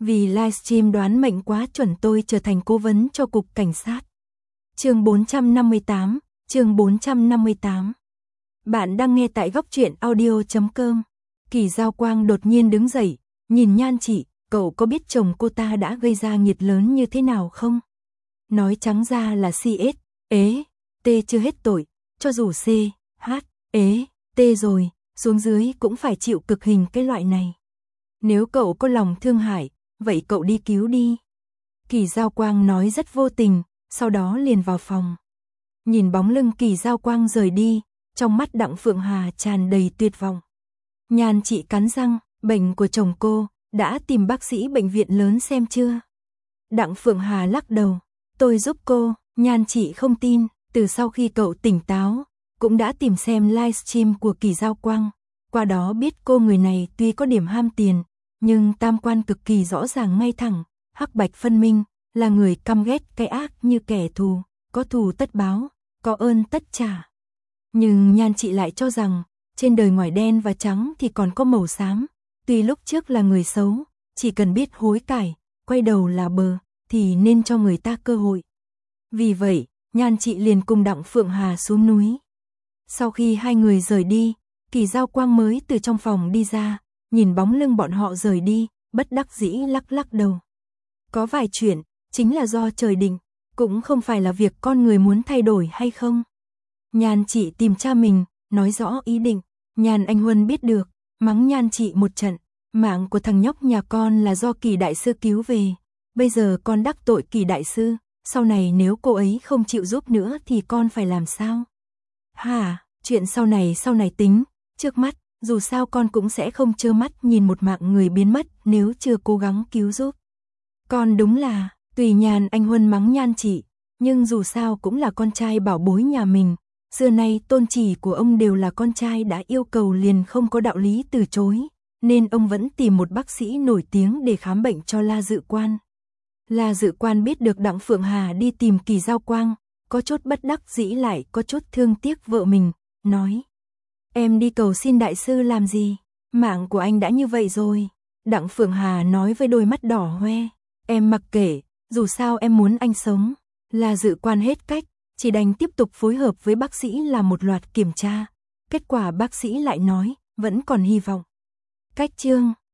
Vì livestream đoán mệnh quá chuẩn tôi trở thành cố vấn cho cục cảnh sát. Chương 458, chương 458. Bạn đang nghe tại góc truyện audio.com. Kỳ Giao Quang đột nhiên đứng dậy, nhìn Nhan Chị, cậu có biết chồng cô ta đã gây ra nghiệt lớn như thế nào không? Nói trắng ra là CS, T chưa hết tội, cho dù C, H, T rồi, xuống dưới cũng phải chịu cực hình cái loại này. Nếu cậu có lòng thương hại, vậy cậu đi cứu đi. Kỳ Giao Quang nói rất vô tình, sau đó liền vào phòng. Nhìn bóng lưng Kỳ Giao Quang rời đi, trong mắt Đặng Phượng Hà tràn đầy tuyệt vọng. Nhan Chị cắn răng, bệnh của chồng cô, đã tìm bác sĩ bệnh viện lớn xem chưa? Đặng Phượng Hà lắc đầu, tôi giúp cô. Nhan Chị không tin, từ sau khi cậu tỉnh táo, cũng đã tìm xem livestream của Kỳ Giao Quang, qua đó biết cô người này tuy có điểm ham tiền, nhưng tam quan cực kỳ rõ ràng ngay thẳng, hắc bạch phân minh, là người căm ghét cái ác như kẻ thù, có thù tất báo, có ơn tất trả. Nhưng Nhan Chị lại cho rằng, trên đời ngoài đen và trắng thì còn có màu xám, tuy lúc trước là người xấu, chỉ cần biết hối cải, quay đầu là bờ, thì nên cho người ta cơ hội. Vì vậy, Nhan Chị liền cùng Đặng Phượng Hà xuống núi. Sau khi hai người rời đi, Kỳ Giao Quang mới từ trong phòng đi ra, nhìn bóng lưng bọn họ rời đi, bất đắc dĩ lắc lắc đầu. Có vài chuyện, chính là do trời định, cũng không phải là việc con người muốn thay đổi hay không. Nhan Chị tìm cha mình, nói rõ ý định, Nhan Anh Huân biết được, mắng Nhan Chị một trận, mạng của thằng nhóc nhà con là do Kỳ đại sư cứu về, bây giờ con đắc tội Kỳ đại sư, sau này nếu cô ấy không chịu giúp nữa thì con phải làm sao? Hả, chuyện sau này tính, trước mắt, dù sao con cũng sẽ không trơ mắt nhìn một mạng người biến mất nếu chưa cố gắng cứu giúp. Con đúng là, tùy Nhan Anh Huân mắng Nhan Chị, nhưng dù sao cũng là con trai bảo bối nhà mình, xưa nay tôn chỉ của ông đều là con trai đã yêu cầu liền không có đạo lý từ chối, nên ông vẫn tìm một bác sĩ nổi tiếng để khám bệnh cho La Dự Quan. La Dự Quan biết được Đặng Phượng Hà đi tìm Kỳ Giao Quang, có chút bất đắc dĩ lại có chút thương tiếc vợ mình, nói: em đi cầu xin đại sư làm gì, mạng của anh đã như vậy rồi. Đặng Phượng Hà nói với đôi mắt đỏ hoe, em mặc kệ, dù sao em muốn anh sống. La Dự Quan hết cách, chỉ đành tiếp tục phối hợp với bác sĩ làm một loạt kiểm tra, kết quả bác sĩ lại nói, vẫn còn hy vọng. Cách chương